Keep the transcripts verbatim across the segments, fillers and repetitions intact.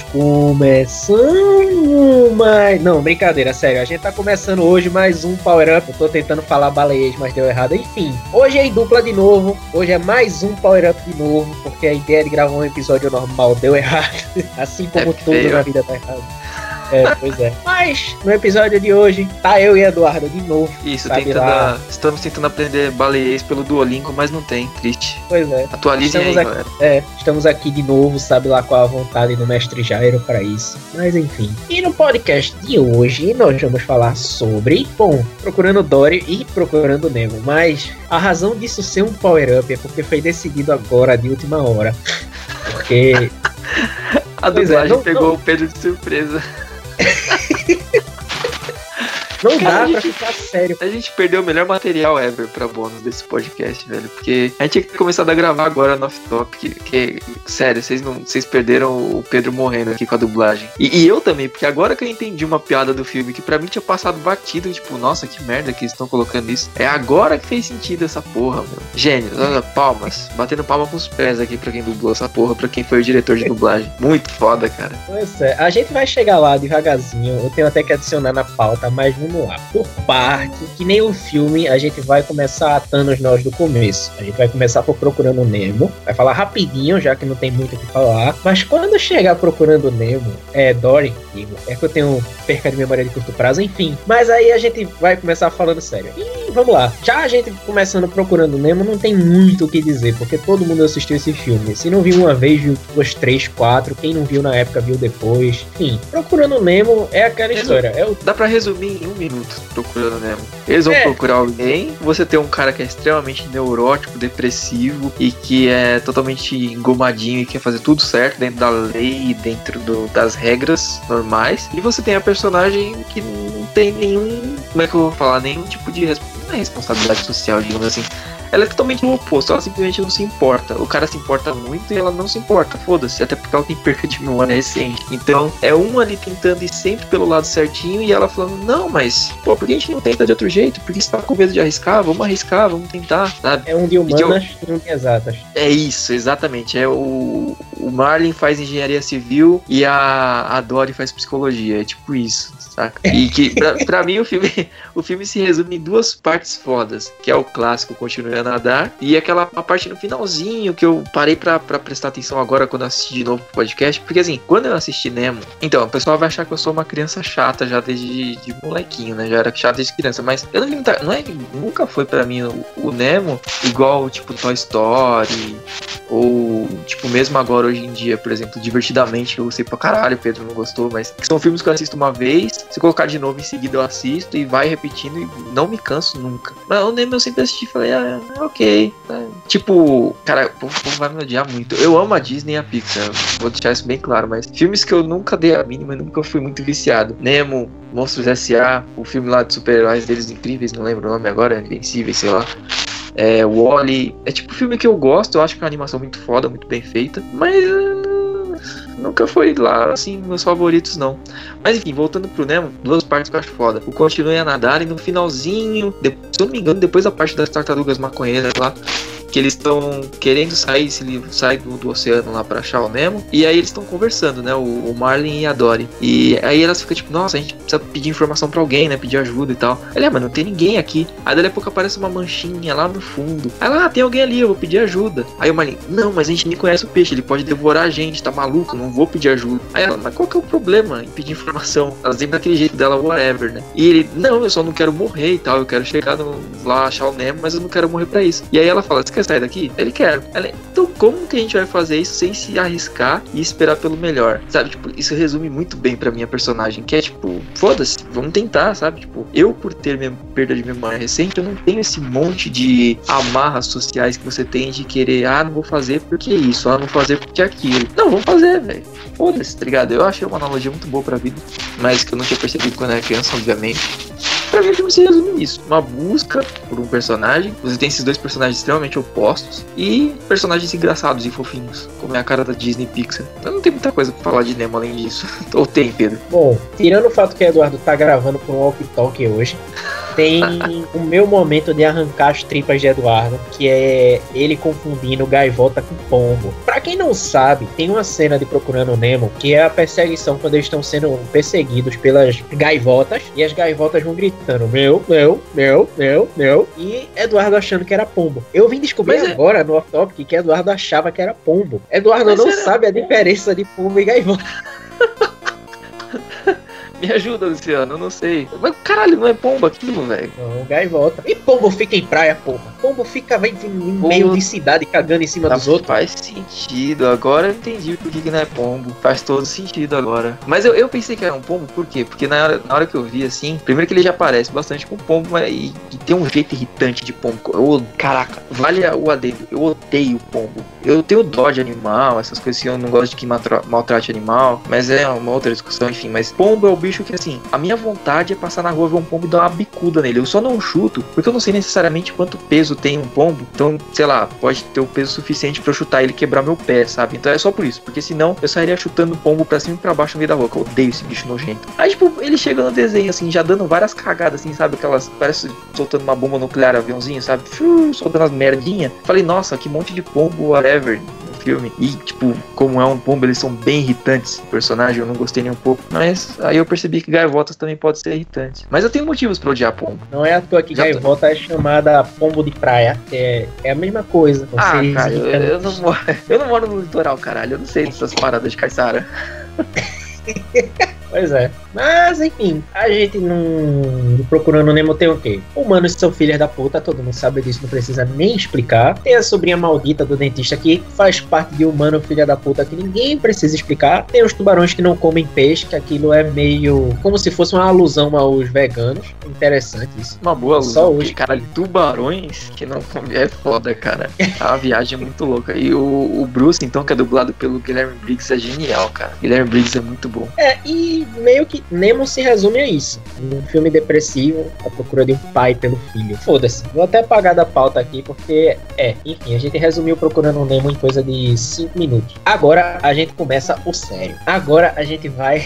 começando mais... Não, brincadeira, sério. A gente tá começando hoje mais um Power Up. Eu tô tentando falar baleiês, mas deu errado. Enfim, hoje é em dupla de novo. Hoje é mais um Power Up de novo, porque a ideia de gravar um episódio normal deu errado. Assim como é tudo feio. Na vida tá errado. É, pois é. Mas, no episódio de hoje, tá eu e Eduardo de novo. Isso, tentando a... estamos tentando aprender baleiês pelo Duolingo, mas não tem, triste. Pois é. Atualizem aí, aqui, galera. É, estamos aqui de novo, sabe lá qual a vontade do mestre Jairo pra isso. Mas enfim. E no podcast de hoje, nós vamos falar sobre, bom, Procurando Dory e Procurando Nemo. Mas a razão disso ser um power-up é porque foi decidido agora, de última hora. Porque... a dublagem é, não, pegou não... o Pedro de surpresa. Não Cara, dá gente, pra ficar sério. A gente perdeu o melhor material ever pra bônus desse podcast, velho. Porque a gente tinha que ter começado a gravar agora no off-top. Que, que, sério, vocês não, vocês perderam o Pedro morrendo aqui com a dublagem. E, e eu também, porque agora que eu entendi uma piada do filme que pra mim tinha passado batido, tipo, nossa, que merda que eles estão colocando isso. É agora que fez sentido essa porra, meu. Gênio, palmas. Batendo palma com os pés aqui pra quem dublou essa porra, pra quem foi o diretor de dublagem. Muito foda, cara. Pois é, a gente vai chegar lá devagarzinho. Eu tenho até que adicionar na pauta, mas vamos lá. Por parte, que nem o filme, a gente vai começar atando os nós do começo. A gente vai começar por Procurando Nemo. Vai falar rapidinho, já que não tem muito o que falar. Mas quando chegar Procurando Nemo, é Dory, digo, é que eu tenho perca de memória de curto prazo, enfim. Mas aí a gente vai começar falando sério. E vamos lá. Já a gente começando Procurando Nemo, não tem muito o que dizer, porque todo mundo assistiu esse filme. Se não viu uma vez, viu duas, três, quatro. Quem não viu na época, viu depois. Enfim, Procurando Nemo é aquela história. É o... Dá pra resumir em um minuto. Procurando Nemo. Eles vão é. procurar alguém. Você tem um cara que é extremamente neurótico, depressivo e que é totalmente engomadinho e quer fazer tudo certo dentro da lei, dentro do, das regras normais. E você tem a personagem que não tem nenhum, como é que eu vou falar, nenhum tipo de res, não é responsabilidade social, digamos assim. Ela é totalmente o oposto, ela simplesmente não se importa. O cara se importa muito e ela não se importa, foda-se, até porque ela tem perca de memória recente. Então, é um ali tentando ir sempre pelo lado certinho e ela falando, não, mas, pô, por que a gente não tenta de outro jeito? Por que você tá com medo de arriscar? Vamos arriscar, vamos tentar, sabe? É um de humanas e, eu... um de exatas. É isso, exatamente. É o, o Marlin faz engenharia civil e a, a Dory faz psicologia, é tipo isso, saca? E que, pra, pra mim, o filme, o filme se resume em duas partes fodas, que é o clássico Continue a Nadar e aquela parte no finalzinho que eu parei pra, pra prestar atenção agora quando eu assisti de novo o podcast, porque assim, quando eu assisti Nemo, então, o pessoal vai achar que eu sou uma criança chata já desde de molequinho, né, já era chata desde criança, mas eu não, não é, nunca foi pra mim o, o Nemo igual, tipo, Toy Story ou, tipo, mesmo agora hoje em dia, por exemplo, Divertidamente, que eu gostei pra caralho, Pedro não gostou, mas são filmes que eu assisto uma vez, se colocar de novo em seguida eu assisto e vai repetindo e não me canso nunca. Mas o Nemo eu sempre assisti e falei, ah, ok, tá. Tipo, cara, o povo vai me odiar muito. Eu amo a Disney e a Pixar, vou deixar isso bem claro, mas filmes que eu nunca dei a mínima, nunca fui muito viciado. Nemo, Monstros S A, o filme lá de super-heróis deles incríveis, não lembro o nome agora, Invencíveis, sei lá. É, Wall-E, é tipo filme que eu gosto, eu acho que é uma animação muito foda, muito bem feita, mas uh, nunca foi lá, assim, meus favoritos não. Mas enfim, voltando pro Nemo, duas partes que eu acho foda. O Continue a Nadar e no finalzinho, de, se eu não me engano, depois da parte das tartarugas maconheiras lá, que eles estão querendo sair, se sair do, do oceano lá pra achar o Nemo. E aí eles estão conversando, né? O, o Marlin e a Dory. E aí elas ficam tipo, nossa, a gente precisa pedir informação pra alguém, né? Pedir ajuda e tal. Ele, ah, mas não tem ninguém aqui. Aí dali a pouco aparece uma manchinha lá no fundo. Aí lá, ah, tem alguém ali, eu vou pedir ajuda. Aí o Marlin, não, mas a gente nem conhece o peixe, ele pode devorar a gente, tá maluco, não vou pedir ajuda. Aí ela, mas qual que é o problema em pedir informação? Ela sempre daquele jeito dela, whatever, né? E ele, não, eu só não quero morrer e tal, eu quero chegar no, lá, achar o Nemo, mas eu não quero morrer pra isso. E aí ela fala, você quer sair daqui? Ele quer. Ela, então como que a gente vai fazer isso sem se arriscar e esperar pelo melhor? Sabe, tipo, isso resume muito bem pra minha personagem, que é tipo, foda-se, vamos tentar, sabe? Tipo, eu por ter minha perda de memória recente, eu não tenho esse monte de amarras sociais que você tem de querer, ah, não vou fazer porque isso, ah, não vou fazer porque aquilo. Não, vamos fazer, velho. Foda-se, tá ligado? Eu achei uma analogia muito boa pra vida, mas que eu não tinha percebido quando era criança, obviamente. Pra mim, o filme se resume nisso. Uma busca por um personagem. Você tem esses dois personagens extremamente opostos. E personagens engraçados e fofinhos. Como é a cara da Disney Pixar. Então não tem muita coisa pra falar de Nemo além disso. Ou tem, Pedro? Bom, tirando o fato que o Eduardo tá gravando com um walkie-talkie hoje. Tem o meu momento de arrancar as tripas de Eduardo, que é ele confundindo gaivota com pombo. Pra quem não sabe, tem uma cena de Procurando Nemo, que é a perseguição quando eles estão sendo perseguidos pelas gaivotas, e as gaivotas vão gritando, meu, meu, meu, meu, meu, e Eduardo achando que era pombo. Eu vim descobrir Mas agora é... no off-topic que Eduardo achava que era pombo. Eduardo Mas não sabe a diferença de pombo e gaivota. Me ajuda, Luciano, eu não sei. Mas caralho, não é pombo aquilo, velho? Não, gaivota. E pombo fica em praia, porra. Pombo fica vai, em meio de cidade cagando em cima tá, dos outros. Faz sentido, agora eu entendi por que, que não é pombo. Faz todo sentido agora. Mas eu, eu pensei que era um pombo, por quê? Porque na hora, na hora que eu vi assim, primeiro que ele já parece bastante com pombo, mas e, e tem um jeito irritante de pombo. Eu, caraca, vale o adendo. Eu odeio pombo. Eu tenho dó de animal, essas coisas assim, eu não gosto de que maltrate animal, mas é uma outra discussão, enfim. Mas pombo é o bicho que, assim, a minha vontade é passar na rua, ver um pombo e dar uma bicuda nele. Eu só não chuto, porque eu não sei necessariamente quanto peso tem um pombo. Então, sei lá, pode ter o peso suficiente pra eu chutar ele e quebrar meu pé, sabe? Então é só por isso, porque senão eu sairia chutando o pombo pra cima e pra baixo no meio da rua, que eu odeio esse bicho nojento. Aí, tipo, ele chega no desenho, assim, já dando várias cagadas, assim, sabe? Aquelas, parece soltando uma bomba nuclear, aviãozinho, sabe? Fiu, soltando as merdinhas. Falei, nossa, que monte de pombo, whatever, filme. E, tipo, como é um pombo, eles são bem irritantes. O personagem eu não gostei nem um pouco. Mas aí eu percebi que gaivotas também pode ser irritantes. Mas eu tenho motivos pra odiar pombo. Não é à toa que Já gaivota tô... é chamada pombo de praia. É, é a mesma coisa. Você ah, cara, eu, eu, não moro, eu não moro no litoral, caralho. Eu não sei dessas paradas de Caiçara. Pois é. Mas, enfim, a gente não... Procurando Nemo tem o quê? Humanos são filhas da puta, todo mundo sabe disso, não precisa nem explicar. Tem a sobrinha maldita do dentista que faz parte de humano filha da puta que ninguém precisa explicar. Tem os tubarões que não comem peixe, que aquilo é meio... como se fosse uma alusão aos veganos. Interessante isso. Uma boa alusão. Só hoje. Caralho, tubarões que não comem é foda, cara. É uma viagem muito louca. E o, o Bruce, então, que é dublado pelo Guilherme Briggs, é genial, cara. Guilherme Briggs é muito bom. É, e meio que Nemo se resume a isso. Um filme depressivo, a procura de um pai pelo filho. Foda-se. Vou até apagar da pauta aqui, porque, é, enfim, a gente resumiu Procurando Nemo em coisa de cinco minutos. Agora a gente começa o sério. Agora a gente vai...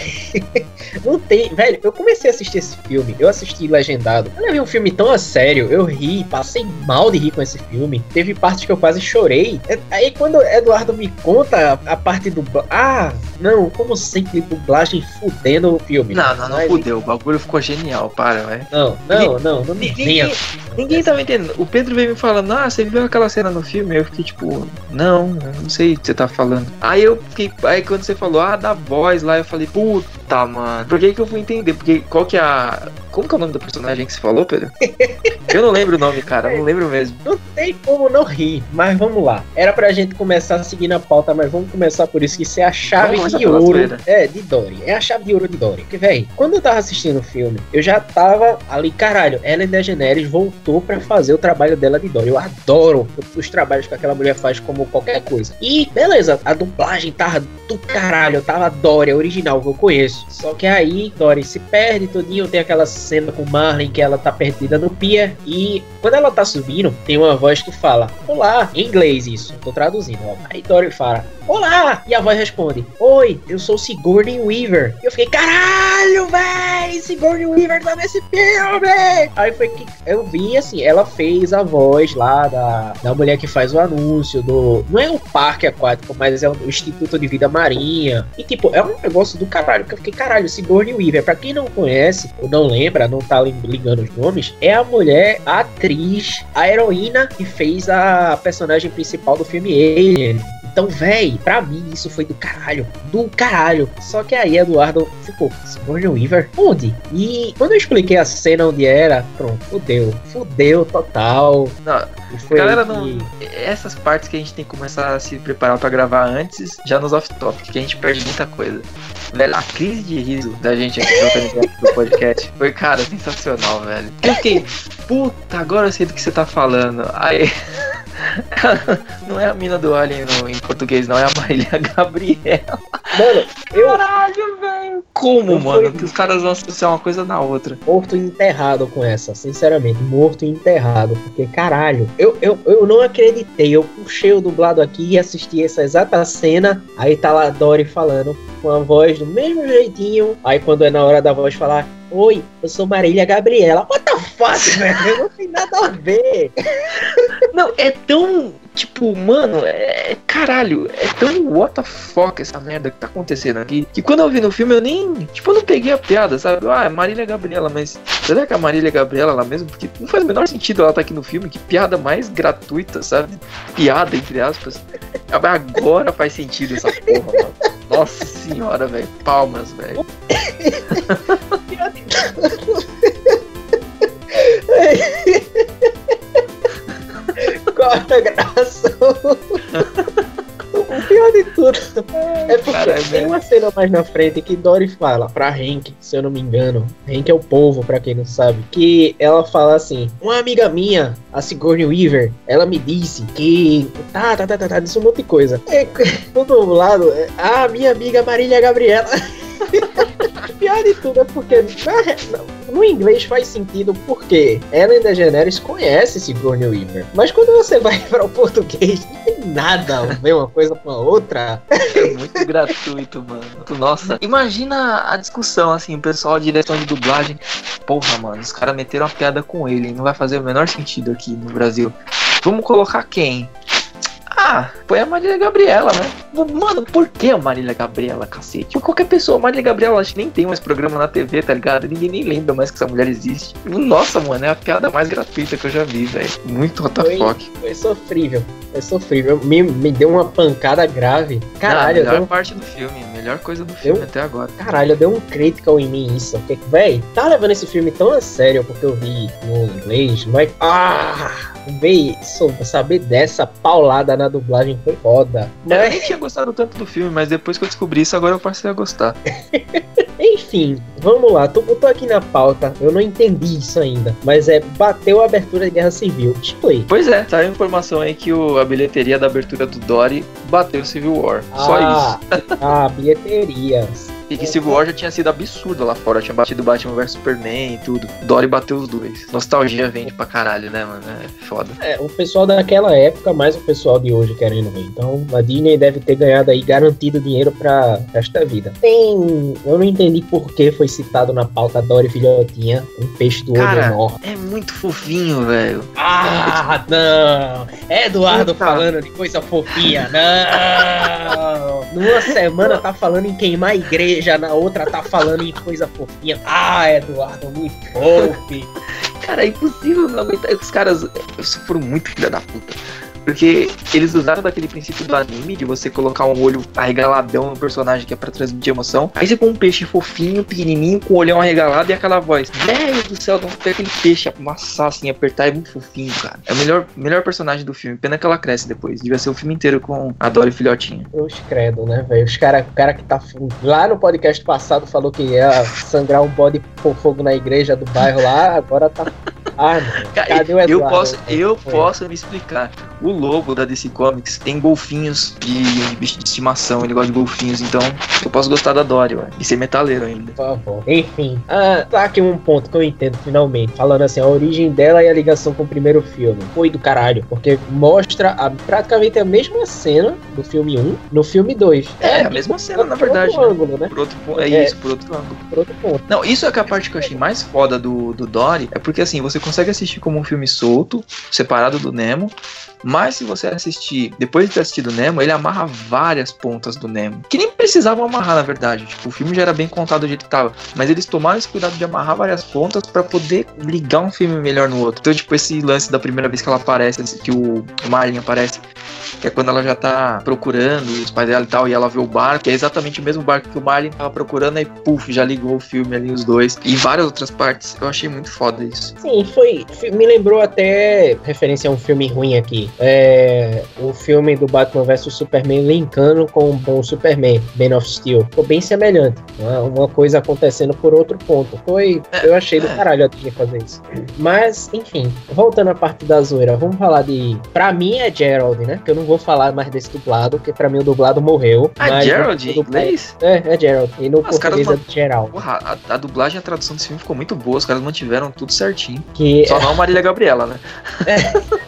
Não tem... Velho, eu comecei a assistir esse filme, eu assisti legendado. Eu levei um filme tão a sério, eu ri, passei mal de rir com esse filme. Teve partes que eu quase chorei. Aí quando Eduardo me conta a parte do... Ah, não, como sempre, dublagem fudendo o filme. Não, não, não Mas, fudeu. O bagulho ficou genial, para, velho. Não, não, ninguém, não, não, ninguém, ninguém, ninguém tava entendendo. O Pedro veio me falando, ah, você viu aquela cena no filme? Eu fiquei tipo, não, não sei o que você tá falando. Aí eu fiquei, aí quando você falou, ah, da voz lá, eu falei, puta, mano, por que que eu fui entender? Porque qual que é a... Como que é o nome do personagem que você falou, Pedro? Eu não lembro o nome, cara, eu não lembro mesmo. Não tem como não rir, mas vamos lá. Era pra gente começar a seguir na pauta, mas vamos começar por isso, que isso é a chave de ouro. É, de Dory. É a chave de ouro de Dory. Porque, véi, quando eu tava assistindo o filme, eu já tava ali, caralho, Ellen DeGeneres voltou pra fazer o trabalho dela de Dory. Eu adoro os trabalhos que aquela mulher faz como qualquer coisa. E, beleza, a dublagem tava do caralho, tava Dory, a original, que eu conheço. Só que aí, Dory se perde todinho, tem aquela cena com Marlin que ela tá perdida no pier. E quando ela tá subindo, tem uma voz que fala, olá, em inglês isso, tô traduzindo, ó. Aí Dory fala, olá! E a voz responde, oi, eu sou Sigourney Weaver. E eu fiquei, caralho, véi, Sigourney Weaver tá nesse filme! Aí foi que eu vi, assim, ela fez a voz lá da, da mulher que faz o anúncio do... Não é o parque aquático, mas é o Instituto de Vida Marinha. E, tipo, é um negócio do caralho, que eu fiquei, caralho, Sigourney Weaver, pra quem não conhece, ou não lembra, não tá ligando os nomes, é a mulher, a atriz, a heroína que fez a personagem principal do filme Alien. Então, véi, pra mim isso foi do caralho, do caralho. Só que aí Eduardo ficou, Sigourney Weaver? Onde? E quando eu expliquei a cena onde era, pronto, fudeu. Fudeu total. Não, foi galera, que... não, essas partes que a gente tem que começar a se preparar pra gravar antes, já nos off-topic, que a gente perde muita coisa. Velho, a crise de riso da gente aqui no podcast foi, cara, sensacional, velho. Eu fiquei, puta, agora eu sei do que você tá falando. Aí... Não é a mina do Alien no, em português, não, é a Marília Gabriela. Mano, eu... Caralho, velho. Como, eu mano? Fui... Que os caras vão associar uma coisa na outra. Morto e enterrado com essa, sinceramente. Morto e enterrado. Porque, caralho, eu, eu, eu não acreditei. Eu puxei o dublado aqui e assisti essa exata cena. Aí tá lá a Dory falando com a voz do mesmo jeitinho. Aí quando é na hora da voz falar, oi, eu sou Marília Gabriela. What the fuck? parte, velho. Não tem nada a ver. Não, é tão... Tipo, mano, é... Caralho, é tão what the fuck essa merda que tá acontecendo aqui, que quando eu vi no filme eu nem... Tipo, eu não peguei a piada, sabe? Ah, é Marília Gabriela, mas... Será que é a Marília Gabriela lá mesmo? Porque não faz o menor sentido ela tá aqui no filme. Que piada mais gratuita, sabe? Piada, entre aspas. Agora faz sentido essa porra, mano. Nossa senhora, velho. Palmas, velho. Corta a graça. O pior de tudo é porque Caralho, tem uma cena mais na frente que Dory fala pra Hank, se eu não me engano. Hank é o povo, pra quem não sabe. Que ela fala assim: uma amiga minha, a Sigourney Weaver, ela me disse que... Tá, tá, tá, tá, tá, disse um monte de coisa. É, do outro lado, a minha amiga Marília Gabriela... O pior de tudo é porque na, no inglês faz sentido porque Ellen DeGeneres conhece Sigourney Weaver, mas quando você vai para o português não tem nada a ver uma coisa com a outra. É muito gratuito, mano. Nossa, imagina a discussão assim, o pessoal de direção de dublagem. Porra, mano, os caras meteram uma piada com ele, não vai fazer o menor sentido aqui no Brasil. Vamos colocar quem? Ah, foi a Marília Gabriela, né? Mano, por que a Marília Gabriela, cacete? Por qualquer pessoa, a Marília Gabriela acho que nem tem mais programa na T V, tá ligado? Ninguém nem lembra mais que essa mulher existe. Nossa, mano, é a piada mais gratuita que eu já vi, velho. Muito what the fuck. Foi sofrível, foi sofrível. Me, me deu uma pancada grave. Caralho, Não, a melhor deu... parte do filme, melhor coisa do filme deu... até agora. Caralho, deu um critical em mim isso. Porque, véi, tá levando esse filme tão a sério porque eu vi no inglês, mas... Ah... Véi, saber dessa paulada na dublagem foi foda. Eu nem tinha gostado tanto do filme, mas depois que eu descobri isso, agora eu passei a gostar. Enfim, vamos lá. Tu botou aqui na pauta, eu não entendi isso ainda, mas é bateu a abertura de Guerra Civil. Explique. Pois é, saiu a informação aí que o, a bilheteria da abertura do Dory bateu Civil War. Ah, Só isso. Ah, bilheteria. E que Civil War já tinha sido absurdo lá fora, tinha batido Batman versus Superman e tudo. Dory bateu os dois. Nostalgia vende pra caralho, né, mano? É foda. É, o pessoal daquela época, mais o pessoal de hoje querendo ver. Então, a Disney deve ter ganhado aí garantido dinheiro pra esta vida. Tem... Eu não entendi por que foi citado na pauta Dory Filhotinha, um peixe do olho Cara, enorme. é muito fofinho, velho. Ah, não! Eduardo Puta. falando de coisa fofinha, não! Numa semana tá falando em queimar a igreja, na outra tá falando em coisa fofinha. Ah, Eduardo, me poupe! Cara, é impossível não aguentar. Os caras foram muito filha da puta. Porque eles usaram daquele princípio do anime, de você colocar um olho arregaladão no personagem que é pra transmitir emoção. Aí você põe um peixe fofinho, pequenininho, com o olhão arregalado e aquela voz. Meu Deus do céu, não tem aquele peixe amassar assim, apertar, é muito fofinho, cara. É o melhor, melhor personagem do filme. Pena que ela cresce depois. Devia ser o filme inteiro com a Dory filhotinha. Os credo, né, velho? Os cara, o cara que tá lá no podcast passado falou que ia sangrar um bode por fogo na igreja do bairro lá, agora tá... Ah, mano. Cadê o Eduardo? Eu posso, eu posso me explicar. O logo da D C Comics tem golfinhos de bicho de estimação. Ele gosta de golfinhos, então eu posso gostar da Dory, ué. E ser metaleiro ainda. Por favor. Enfim, ah, tá aqui um ponto que eu entendo finalmente. Falando assim, a origem dela e a ligação com o primeiro filme. Foi do caralho. Porque mostra a, praticamente a mesma cena do filme um no filme dois. É, é a mesma cena, na verdade. Por outro ângulo, né? Por outro ponto. É, É. isso, por outro ângulo. Por outro ponto. Não, isso é que a parte que eu achei mais foda do, do Dory. É porque assim, você consegue assistir como um filme solto, separado do Nemo. Mas se você assistir, depois de ter assistido o Nemo, ele amarra várias pontas do Nemo. Que nem precisavam amarrar, na verdade. Tipo, o filme já era bem contado do jeito que tava. Mas eles tomaram esse cuidado de amarrar várias pontas pra poder ligar um filme melhor no outro. Então, tipo, esse lance da primeira vez que ela aparece, que o Marlin aparece, que é quando ela já tá procurando os pais dela e tal, e ela vê o barco, que é exatamente o mesmo barco que o Marlin tava procurando, aí puf, já ligou o filme ali, os dois. E várias outras partes. Eu achei muito foda isso. Sim, foi. Me lembrou até referência a um filme ruim aqui. É, o filme do Batman versus Superman linkando com, com o Superman, Man of Steel. Ficou bem semelhante. Uma, uma coisa acontecendo por outro ponto. Foi. Eu achei do caralho a Disney fazer isso. Mas, enfim, voltando à parte da zoeira, vamos falar de. Pra mim é Gerald, né? Que eu não vou falar mais desse dublado, porque pra mim o dublado morreu. Ah, Gerald em inglês? É, é Gerald. E no Os português caras é Gerald. Porra, a, a dublagem e a tradução desse filme ficou muito boa, os caras mantiveram tudo certinho. Que Só não a Marília Gabriela, né?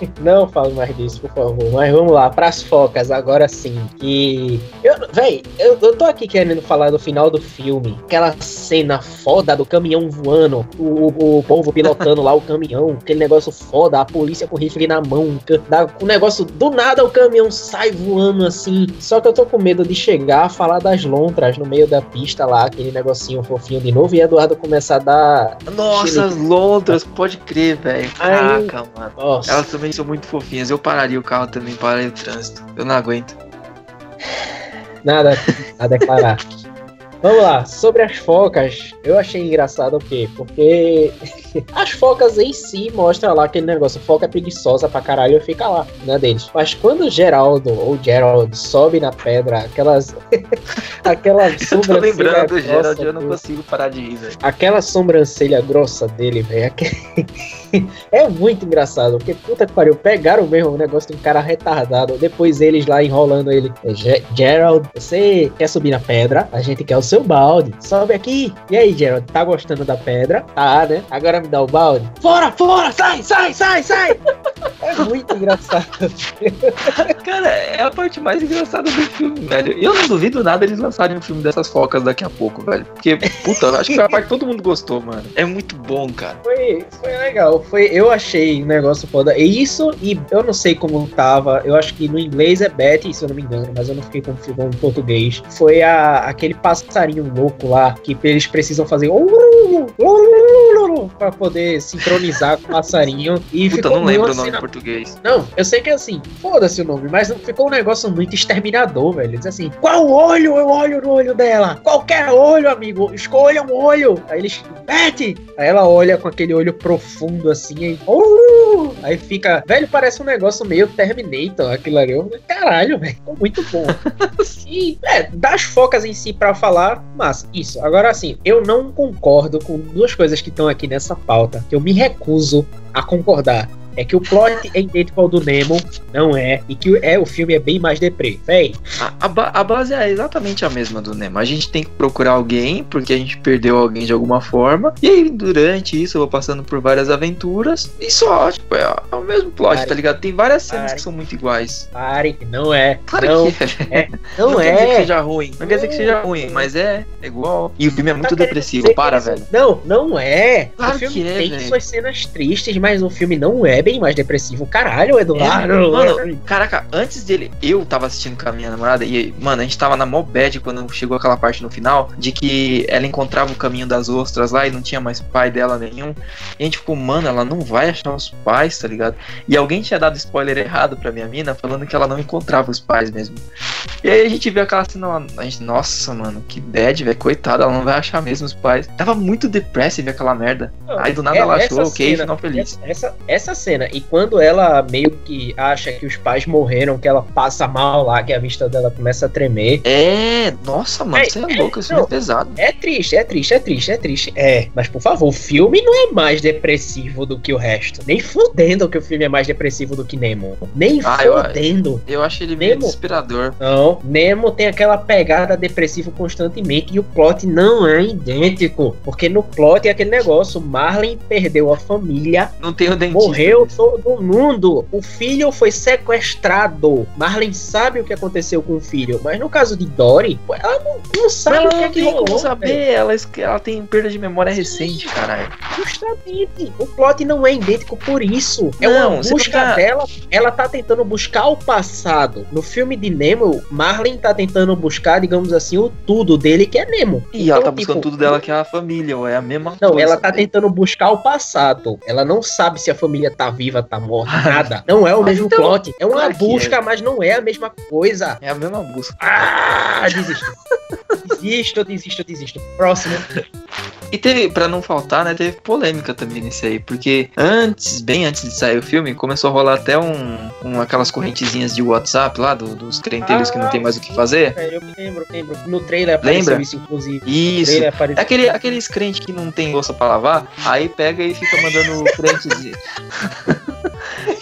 Não falo mais disso, por favor. Mas vamos lá, pras focas, agora sim. Que. Eu, véi, eu, eu tô aqui querendo falar do final do filme. Aquela cena foda do caminhão voando, o, o, o povo pilotando lá o caminhão, aquele negócio foda, a polícia com o rifle na mão. Dá, o negócio, do nada o caminhão sai voando assim. Só que eu tô com medo de chegar a falar das lontras no meio da pista lá, aquele negocinho fofinho de novo, e Eduardo começar a dar. Nossa, as lontras, pode crer, velho. Caraca, mano. Nossa. Elas também são muito fofinhas. Eu pararia o carro também, pararia o trânsito. Eu não aguento. Nada a declarar. Vamos lá, sobre as focas, eu achei engraçado o quê? Porque as focas em si mostram lá aquele negócio, foca é preguiçosa pra caralho e fica lá, né, deles. Mas quando o Geraldo, ou Gerald, sobe na pedra, aquelas... aquela eu tô lembrando do Gerald, eu não do... consigo parar de rir, velho. Aquela sobrancelha grossa dele, velho, é muito engraçado, porque puta que pariu, pegaram mesmo o negócio de um cara retardado, depois eles lá enrolando ele. Gerald, você quer subir na pedra? A gente quer o seu balde, sobe aqui. E aí, Gerald, tá gostando da pedra? Tá, né? Agora me dá o balde. Fora, fora, sai, sai, sai, sai. É muito engraçado. Cara, é a parte mais engraçada do filme, velho. Eu não duvido nada eles lançarem um filme dessas focas daqui a pouco, velho. Porque, puta, acho que foi a parte que todo mundo gostou, mano. É muito bom, cara. Foi, foi legal. Foi, eu achei um negócio foda. E isso, e eu não sei como tava, eu acho que no inglês é Betty, se eu não me engano, mas eu não fiquei com o em português. Foi a, aquele passarinho louco lá, que eles precisam fazer pra poder sincronizar com o passarinho. E puta, ficou não lembro o nome cena... em português. Não, eu sei que é assim, foda-se o nome, mas ficou um negócio muito exterminador, velho. Diz assim, qual olho eu olho no olho dela? Qualquer olho, amigo, escolha um olho. Aí eles, Betty! Aí ela olha com aquele olho profundo assim, aí, uh! Aí fica, velho, parece um negócio meio Terminator, aquilo ali. Eu, caralho, velho, ficou muito bom. E, é, das focas em si pra falar, mas isso. Agora, assim, eu não concordo com duas coisas que estão aqui nessa pauta, que eu me recuso a concordar. É que o plot é idêntico ao do Nemo, não é, e que é, o filme é bem mais deprê. Véi. A, a, ba- a base é exatamente a mesma do Nemo. A gente tem que procurar alguém, porque a gente perdeu alguém de alguma forma, e aí durante isso eu vou passando por várias aventuras, e só, tipo, é, é o mesmo plot, pare, tá ligado? Tem várias cenas pare, que são muito iguais. Pare, que não é. Claro não que é. é. Não, não é. quer dizer que seja ruim, não quer dizer que seja ruim, mas é, é igual. E o filme é muito tá depressivo, para, velho. Não, não é. Claro o filme que é, tem véio. suas cenas tristes, mas o filme não é bem mais depressivo. Caralho, Eduardo. É, mano, caraca, antes dele, eu tava assistindo com a minha namorada e, mano, a gente tava na mó bad quando chegou aquela parte no final, de que ela encontrava o caminho das ostras lá e não tinha mais pai dela nenhum. E a gente ficou, mano, ela não vai achar os pais, tá ligado? E alguém tinha dado spoiler errado pra minha mina, falando que ela não encontrava os pais mesmo. E aí a gente viu aquela cena, a gente, nossa, mano, que bad, velho, coitada, ela não vai achar mesmo os pais. Tava muito depressive aquela merda. Não, aí do nada é, ela achou, ok, final feliz. Essa, essa cena, e quando ela ela meio que acha que os pais morreram, que ela passa mal lá, que a vista dela começa a tremer. É, nossa, mano, é, você é, é louco, isso é pesado. É triste, é triste, é triste, é triste. É, mas por favor, o filme não é mais depressivo do que o resto. Nem fudendo que o filme é mais depressivo do que Nemo. Nem ah, fudendo. Eu, eu acho ele meio Nemo, desesperador. Não, Nemo tem aquela pegada depressiva constantemente e o plot não é idêntico. Porque no plot é aquele negócio, Marlin perdeu a família. Não tem o dentista. Morreu todo mundo. O filho foi sequestrado. Marlin sabe o que aconteceu com o filho, mas no caso de Dory, ela não, não sabe ela o que é que rolou. Como saber, ela, ela tem perda de memória recente, caralho. Justamente. O plot não é idêntico por isso. É não, uma busca tá... dela. Ela tá tentando buscar o passado. No filme de Nemo, Marlin tá tentando buscar, digamos assim, o tudo dele, que é Nemo. E então, ela tá buscando tipo, tudo dela, que é a família, ou é a mesma não, coisa. Não, ela tá tentando buscar o passado. Ela não sabe se a família tá viva, tá morta. Nada. Não é o mesmo então, plot. É uma claro busca, é. Mas não é a mesma coisa. É a mesma busca. Ah, desisto. desisto, desisto, desisto. Próximo. E teve, pra não faltar, né, teve polêmica também nesse aí, porque antes, bem antes de sair o filme, começou a rolar até um, um aquelas correntezinhas de WhatsApp lá, do, dos crenteiros ah, que não tem mais o que fazer. Eu me lembro, lembro. No trailer apareceu Lembra? isso, inclusive. Isso. Apareceu... Aquele, aqueles crentes que não tem louça pra lavar, aí pega e fica mandando crentes...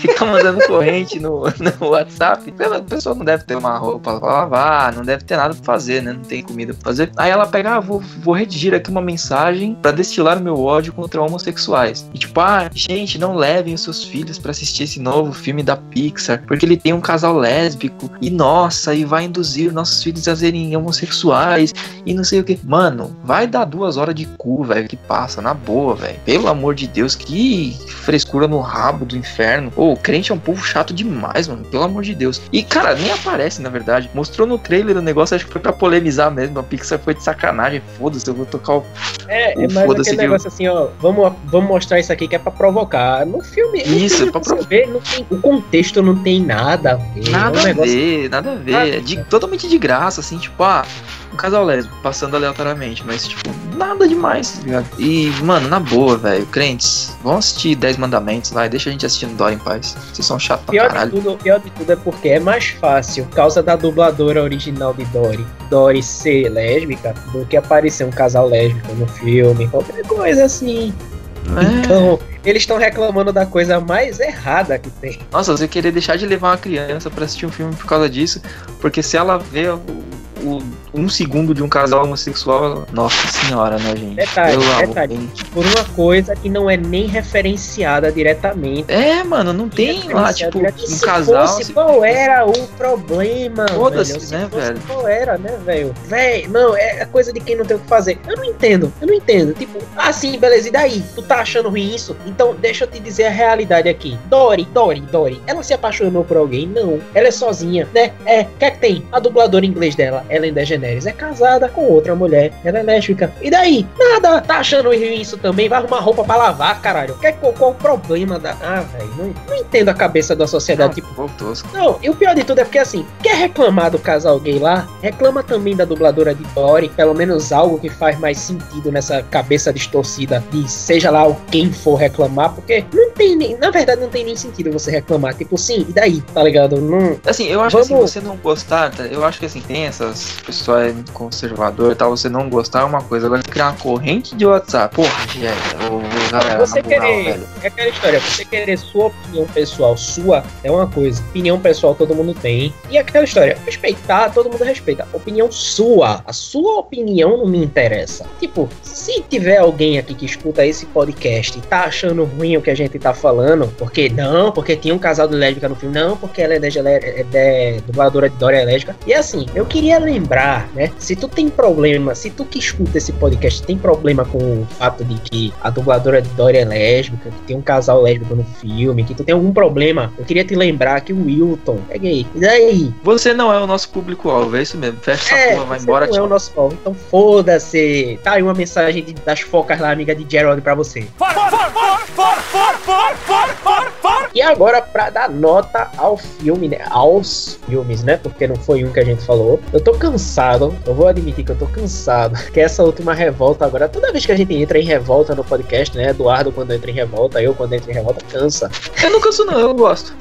fica mandando corrente no, no WhatsApp. A pessoa não deve ter uma roupa pra lavar, não deve ter nada pra fazer, né? Não tem comida pra fazer. Aí ela pega, ah, vou, vou redigir aqui uma mensagem pra destilar o meu ódio contra homossexuais. E tipo, ah, gente, não levem os seus filhos pra assistir esse novo filme da Pixar, porque ele tem um casal lésbico, e nossa, e vai induzir nossos filhos a serem homossexuais, e não sei o que. Mano, vai dar duas horas de cu, velho, que passa, na boa, velho. Pelo amor de Deus, que frescura no rabo do inferno. Ô, oh, o crente é um povo chato demais, mano, pelo amor de Deus. E, cara, nem aparece, na verdade. Mostrou no trailer o negócio, acho que foi pra polemizar mesmo. A Pixar foi de sacanagem, foda-se, eu vou tocar o... É, o é mais aquele negócio assim, ó, vamos, vamos mostrar isso aqui que é pra provocar. No filme, isso, no filme, é pra provocar. Ver, não tem, o contexto não tem nada a ver. Nada é um a negócio... ver, nada a ver. É de, totalmente de graça, assim, tipo, ah, um casal lésbico, passando aleatoriamente, mas, tipo, nada demais, tá ligado? E, mano, na boa, velho, crentes, vão assistir Dez Mandamentos lá e deixa a gente assistindo Dory em paz. Vocês são chatos pra pior caralho. De tudo, pior de tudo é porque é mais fácil, por causa da dubladora original de Dory, Dory ser lésbica, do que aparecer um casal lésbico no filme, qualquer coisa assim. É. Então, eles estão reclamando da coisa mais errada que tem. Nossa, você querer deixar de levar uma criança pra assistir um filme por causa disso, porque se ela vê o, o, um segundo de um casal homossexual, nossa senhora, né, gente? Detalhe, detalhe, por uma coisa que não é nem referenciada diretamente. É, mano, não tem lá, tipo, um se casal... Fosse, se qual era o problema, Foda-se, velho? né, velho? Qual era, né, velho? Velho, não, é coisa de quem não tem o que fazer. Eu não entendo, eu não entendo. Tipo, assim, beleza, e daí? Tu tá achando ruim isso? Então, deixa eu te dizer a realidade aqui. Dory, Dory, Dory, ela se apaixonou por alguém? Não. Ela é sozinha, né? É, o que é que tem? A dubladora em inglês dela, Ellen DeGeneres, é casada com outra mulher, ela é lésbica. E daí? Nada, tá achando ruim isso também? Vai arrumar roupa pra lavar, caralho. Que, qual, qual o problema da... Ah, velho, não, não entendo a cabeça da sociedade. Não, tipo, voltou-se. Não, e o pior de tudo é porque assim, quer reclamar do casal gay lá? Reclama também da dubladora de Dory, pelo menos algo que faz mais sentido nessa cabeça distorcida de seja lá o quem for reclamar, porque não tem nem, na verdade não tem nem sentido você reclamar, tipo, sim, e daí, tá ligado? Não... Assim, eu acho Vamos... que assim, você não gostar, tá? Eu acho que assim, tem essas pessoas conservadoras e tal, você não gostar é uma coisa, agora criar uma corrente de WhatsApp, porra, é, ô, galera, você querer, moral, é aquela história, você querer sua opinião pessoal, sua, é uma coisa, opinião pessoal todo mundo tem, e aquela história, respeitar, todo mundo respeita, opinião sua, a sua opinião não me interessa, tipo, se tiver alguém aqui que escuta esse podcast e tá achando ruim o que a gente tá falando, porque não, porque tinha um casal de lésbica no filme, não, porque ela é, de, é de, dubladora de Dory é lésbica, e assim, eu queria lembrar, né, se tu tem problema, se tu que escuta esse podcast tem problema com o fato de que a dubladora de Dory é lésbica, que tem um casal lésbico no filme, que tu tem algum problema, eu queria te lembrar que o Wilton é gay, e daí? Você não é o nosso público-alvo, é isso mesmo, fecha é, essa porra, vai embora, não é o nosso alvo, então foda-se, tá aí uma mensagem de, das focas lá, amiga de Gerald pra você. For, for, for, for, for, for, for, for, for. E agora, pra dar nota ao filme, né, aos filmes, né, porque não foi um que a gente falou, eu tô cansado, eu vou admitir que eu tô cansado, que essa última revolta agora, toda vez que a gente entra em revolta no podcast, né, Eduardo quando entra em revolta, eu quando entro em revolta, cansa. Eu não canso não, eu gosto.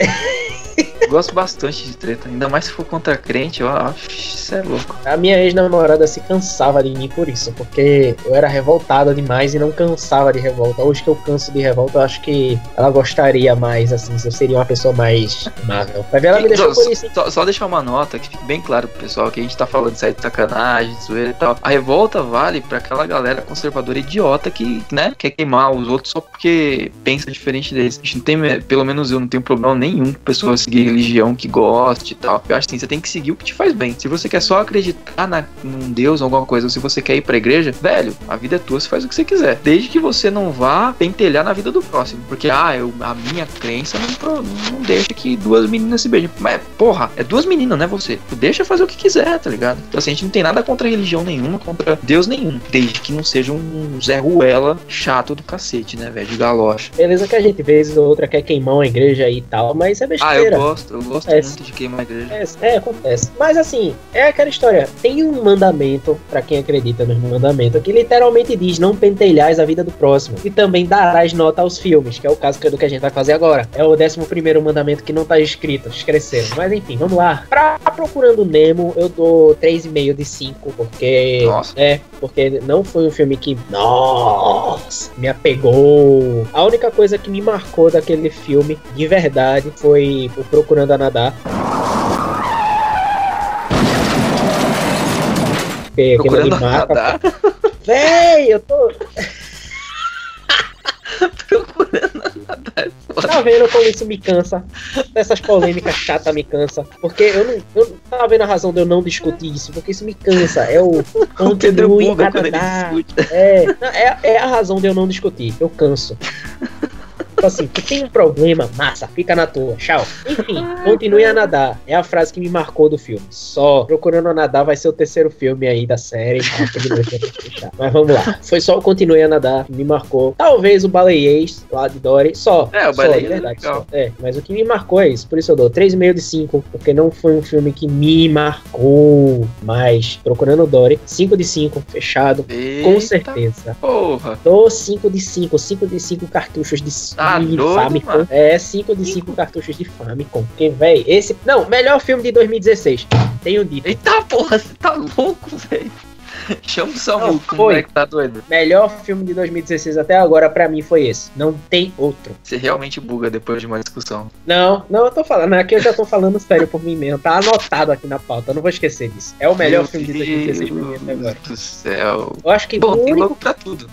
Gosto bastante de treta, ainda mais se for contra crente, eu acho, isso é louco. A minha ex-namorada se cansava de mim por isso, porque eu era revoltada demais e não cansava de revolta. Hoje que eu canso de revolta, eu acho que ela gostaria mais, assim, se eu seria uma pessoa mais amável. Vai ver, ela me deixou só, por isso. Só, só deixar uma nota que fique bem claro pro pessoal que a gente tá falando isso aí de sacanagem, de zoeira e tal. A revolta vale pra aquela galera conservadora idiota que, né, quer queimar os outros só porque pensa diferente deles. A gente não tem, pelo menos eu não tenho problema nenhum com pessoas seguir religião que goste e tal. Eu acho assim, você tem que seguir o que te faz bem. Se você quer só acreditar na, num Deus ou alguma coisa, ou se você quer ir pra igreja, velho, a vida é tua, você faz o que você quiser. Desde que você não vá pentelhar na vida do próximo. Porque, ah, eu, a minha crença não, não deixa que duas meninas se beijem. Mas, porra, é duas meninas, não é você. Tu deixa fazer o que quiser, tá ligado? Então assim, a gente não tem nada contra religião nenhuma, contra Deus nenhum. Desde que não seja um Zé Ruela chato do cacete, né, velho, de galocha. Beleza que a gente vez ou outra quer queimar uma igreja aí e tal, mas é besteira. Ah, eu gosto, eu gosto acontece. muito de queimar a igreja. É, é, acontece. Mas assim, é aquela história. Tem um mandamento, pra quem acredita nos mandamentos, que literalmente diz: não pentelhais a vida do próximo. E também darás nota aos filmes, que é o caso do que a gente vai fazer agora. É o décimo primeiro mandamento que não tá escrito, esqueceram. Mas enfim, vamos lá. Pra procurar Procurando Nemo, eu dou três vírgula cinco de cinco, porque... Nossa. É, porque não foi um filme que, nossa, me apegou. A única coisa que me marcou daquele filme, de verdade, foi o Procurando a Nadar. Porque Procurando aquele a nadar. Véi, eu tô... Procurando a nadar. Tá vendo como isso me cansa? Essas polêmicas chatas me cansa. Porque eu não, eu não tava vendo a razão de eu não discutir isso. Porque isso me cansa. É o O Pedro continue buga a quando ele nadar. discute. É, é, é a razão de eu não discutir. Eu canso. Tipo assim, tu tem um problema, massa, fica na tua, tchau. Enfim, continue a nadar. É a frase que me marcou do filme. Só Procurando a Nadar vai ser o terceiro filme aí da série. Mas vamos lá. Foi só o Continue a Nadar que me marcou. Talvez o Baleiês lá de Dory. Só. É, o só, Baleiês de verdade, é legal. só. É, mas o que me marcou é isso. Por isso eu dou três vírgula cinco de cinco. Porque não foi um filme que me marcou. Mas Procurando Dory, cinco de cinco, fechado. Eita, Com certeza. porra. Dou cinco de cinco, cinco de cinco cartuchos de, Tá de doido, Famicom. mano. É, cinco de cinco cartuchos de Famicom. Porque, véi, esse. Não, melhor filme de dois mil e dezesseis. Tenho dito. Eita porra, você tá louco, velho. Chama o Não, Samu, como foi. é que tá doido? Melhor filme de dois mil e dezesseis até agora, pra mim, foi esse. Não tem outro. Você realmente buga depois de uma discussão. Não, não, eu tô falando. Aqui eu já tô falando sério por mim mesmo. Tá anotado aqui na pauta. Eu não vou esquecer disso. É o melhor Meu filme de dois mil e dezesseis pra mim até Deus agora. do céu. Eu acho que Bom, o tem único louco pra tudo.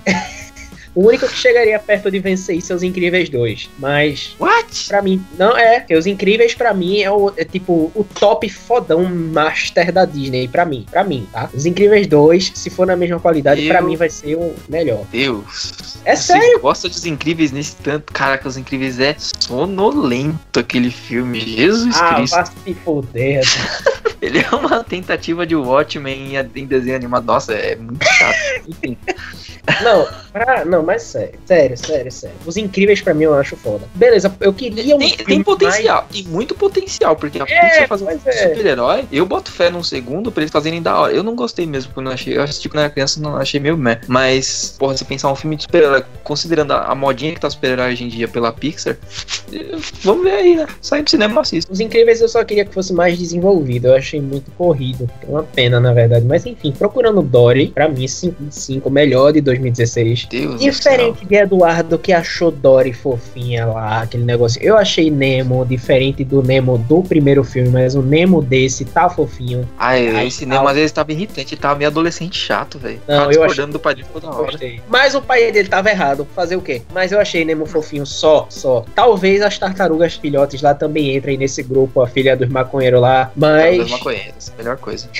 O único que chegaria perto de vencer isso é Os Incríveis dois. Mas, What? pra mim, não é. Porque Os Incríveis, pra mim, é, o, é tipo o top fodão master da Disney. Pra mim, pra mim, tá? Os Incríveis dois, se for na mesma qualidade, Eu- pra mim vai ser o melhor. Deus. É Você sério? gosta dos Incríveis nesse tanto? Caraca, Os Incríveis é sonolento aquele filme. Jesus Ah, Cristo. vai se foder. Ele é uma tentativa de Watchmen em, em desenho animado. Nossa, é muito chato. Enfim. Não, pra, não, mas sério, sério, sério, sério. Os Incríveis pra mim eu acho foda. Beleza, eu queria um Tem, filme tem potencial, tem muito potencial, porque a É, Pixar fazer um pois filme de é. super-herói, eu boto fé num segundo pra eles fazerem da hora. Eu não gostei mesmo, quando eu achei, eu assisti quando era criança, não achei meio meh. Mas, porra, se pensar um filme de super-herói, considerando a, a modinha que tá super-herói hoje em dia pela Pixar, eh, vamos ver aí, né? Sai do cinema e assista. Os Incríveis eu só queria que fosse mais desenvolvido. Eu achei muito corrido. É uma pena, na verdade. Mas enfim, Procurando Dory, pra mim, cinco de cinco, melhor de dois mil e dezesseis. Deus Diferente de Eduardo, que achou Dory fofinha lá, aquele negócio. Eu achei Nemo diferente do Nemo do primeiro filme, mas o Nemo desse tá fofinho. Ai, Ai, esse cinema tal. às vezes tava irritante, ele tava meio adolescente chato, velho. Não, Tava eu discordando achei- do padrinho toda hora. Gostei. Mas o pai dele tava errado. Fazer o quê? Mas eu achei Nemo fofinho só, só. Talvez as tartarugas filhotes lá também entrem nesse grupo, a filha dos maconheiros lá. Mas... Mas. maconheiros, melhor coisa.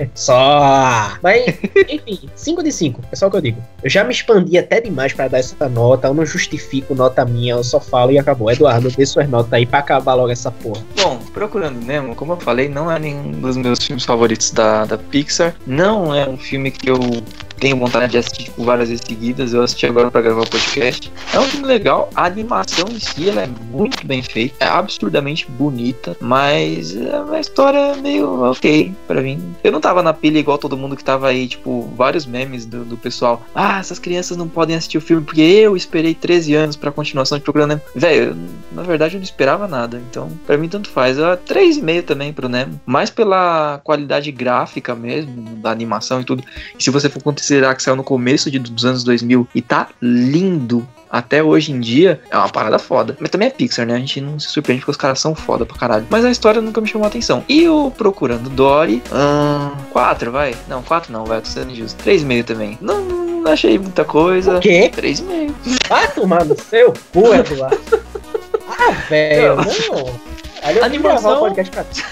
Só. Mas, enfim, cinco de cinco. É só o que eu digo. Eu já me expandi até demais pra dar essa nota. Eu não justifico nota minha. Eu só falo e acabou. Eduardo, dê suas notas aí pra acabar logo essa porra. Bom, Procurando Nemo, como eu falei, não é nenhum dos meus filmes favoritos da, da Pixar. Não é um filme que eu tenho vontade de assistir tipo, várias vezes seguidas. Eu assisti agora pra gravar o podcast. É um filme legal. A animação em si ela é muito bem feita. É absurdamente bonita. Mas é uma história meio ok pra mim. Eu não tava na pilha igual todo mundo que tava aí, tipo, vários memes do, do pessoal. Ah, essas crianças não podem assistir o filme porque eu esperei treze anos pra continuação de Procurando Nemo. Velho, eu, na verdade eu não esperava nada. Então, pra mim tanto faz. Eu, três e meio também pro Nemo. Mais pela qualidade gráfica mesmo, da animação e tudo. E se você for considerar que saiu no começo de, dos anos dois mil e tá lindo até hoje em dia, é uma parada foda. Mas também é Pixar, né? A gente não se surpreende porque os caras são foda pra caralho. Mas a história nunca me chamou a atenção. E o Procurando Dory, hum, quatro, vai? Não, quatro não, vai, tô sendo injusto. três e meio também. Não, não achei muita coisa. O quê? três e meio. Vai tomar no seu cu, Eduardo. Ah, velho, não. Olha, eu vim Animação- gravar o podcast pra ti.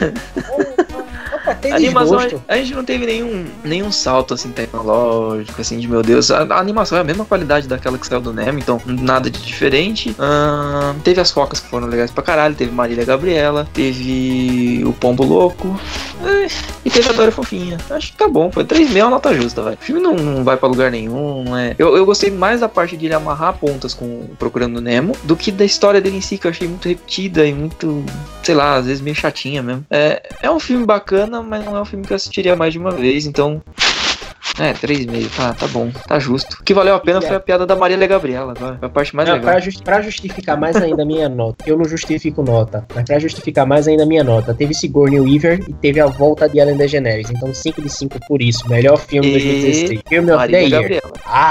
Opa, tem A animação, desgosto. a gente não teve nenhum, nenhum salto assim tecnológico, assim, de meu Deus. A, a animação é a mesma qualidade daquela que saiu do Nemo, então nada de diferente. Ahn, teve as focas que foram legais pra caralho, teve Marília Gabriela, teve o Pombo Louco, eh, e teve a Dora Fofinha. Acho que tá bom, foi três e meio, é uma nota justa, vai. O filme não, não vai pra lugar nenhum, não é. Eu, eu gostei mais da parte de ele amarrar pontas com o Procurando Nemo do que da história dele em si, que eu achei muito repetida e muito, sei lá, às vezes meio chatinha mesmo. É, é um filme bacana, mas não é um filme que eu assistiria mais de uma vez, então É, três e meio, tá, tá bom, tá justo. O que valeu a pena foi a piada da Marília Gabriela agora. Foi a parte mais não, legal. Pra, justi- pra justificar mais ainda a minha nota, eu não justifico nota, mas pra justificar mais ainda a minha nota, teve Sigourney Weaver e teve a volta de Ellen DeGeneres. Então cinco de cinco por isso. Melhor filme de dois mil e dezesseis. Filme of the Marília Year. Gabriela.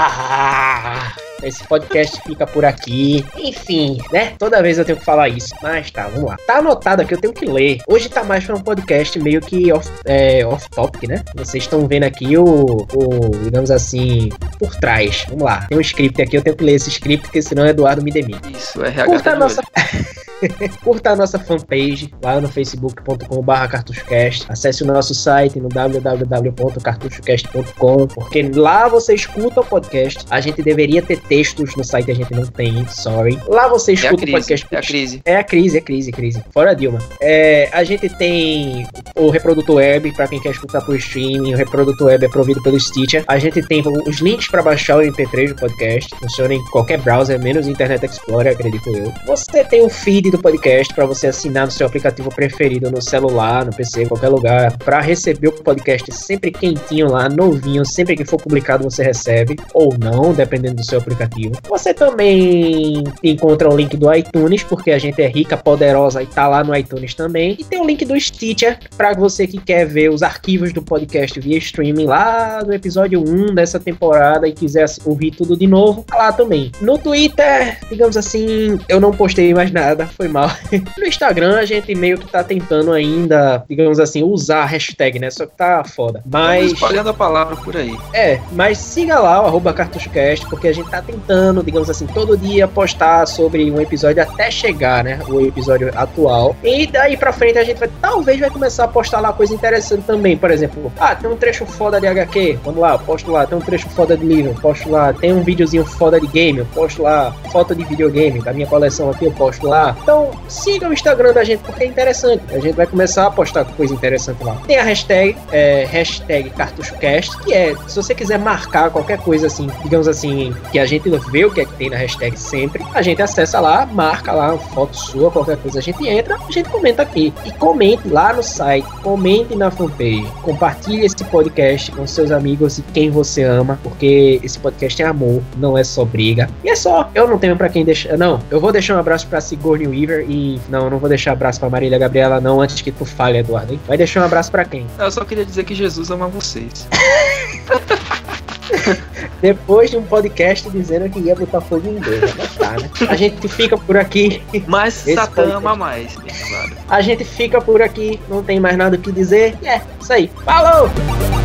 Ah! Esse podcast fica por aqui. Enfim, né? Toda vez eu tenho que falar isso. Mas tá, vamos lá. Tá anotado aqui, eu tenho que ler. Hoje tá mais pra um podcast meio que off, é, off topic, né? Vocês estão vendo aqui o, o, digamos assim, por trás. Vamos lá. Tem um script aqui, eu tenho que ler esse script, porque senão o Eduardo me demite. Isso, R H. Curta tá a de nossa... olho. Curta a nossa fanpage lá no facebook ponto com barra cartuchocast. Acesse o nosso site no w w w ponto cartuchocast ponto com, porque lá você escuta o podcast. A gente deveria ter textos no site, a gente não tem, sorry. Lá você É a escuta o crise, podcast. é a crise. É a crise, é crise, crise. Fora Dilma. É, a gente tem o reprodutor web, pra quem quer escutar por streaming. O reprodutor web é provido pelo Stitcher. A gente tem os links pra baixar o M P três do podcast. Funciona em qualquer browser, menos Internet Explorer, acredito eu. Você tem o feed do podcast pra você assinar no seu aplicativo preferido, no celular, no P C, em qualquer lugar, pra receber o podcast sempre quentinho lá, novinho. Sempre que for publicado você recebe, ou não, dependendo do seu aplicativo. Você também encontra o link do iTunes, porque a gente é rica, poderosa e tá lá no iTunes também. E tem o link do Stitcher, pra você que quer ver os arquivos do podcast via streaming lá no episódio um dessa temporada e quiser ouvir tudo de novo, tá lá também. No Twitter, digamos assim, eu não postei mais nada, foi mal. No Instagram a gente meio que tá tentando ainda, digamos assim, usar a hashtag, né? Só que tá foda. Mas... Estamos espalhando a palavra por aí. É, mas siga lá o arroba cartuchocast, porque a gente tá tentando, digamos assim, todo dia postar sobre um episódio até chegar, né? O episódio atual. E daí pra frente a gente vai, talvez vai começar a postar lá coisa interessante também. Por exemplo, ah, tem um trecho foda de H Q, vamos lá, eu posto lá. Tem um trecho foda de livro, eu posto lá. Tem um videozinho foda de game, eu posto lá. Foto de videogame da minha coleção aqui, eu posto lá. Então, siga o Instagram da gente, porque é interessante. A gente vai começar a postar coisa interessante lá. Tem a hashtag, é, hashtag CartuchoCast, que é, se você quiser marcar qualquer coisa assim, digamos assim, que a gente vê o que é que tem na hashtag sempre, a gente acessa lá, marca lá, uma foto sua, qualquer coisa, a gente entra, a gente comenta aqui. E comente lá no site, comente na fanpage, compartilhe esse podcast com seus amigos e quem você ama, porque esse podcast é amor, não é só briga. E é só, eu não tenho pra quem deixar, não, eu vou deixar um abraço pra Sigourney Weaver e, não, eu não vou deixar um abraço pra Marília Gabriela não, antes que tu fale, Eduardo, hein? Vai deixar um abraço pra quem? Eu só queria dizer que Jesus ama vocês. Depois de um podcast dizendo que ia botar fogo em Deus, mas tá, né? A gente fica por aqui. Mas Esse Satã podcast. ama mais, bem claro. A gente fica por aqui, não tem mais nada o que dizer. É, isso aí. Falou!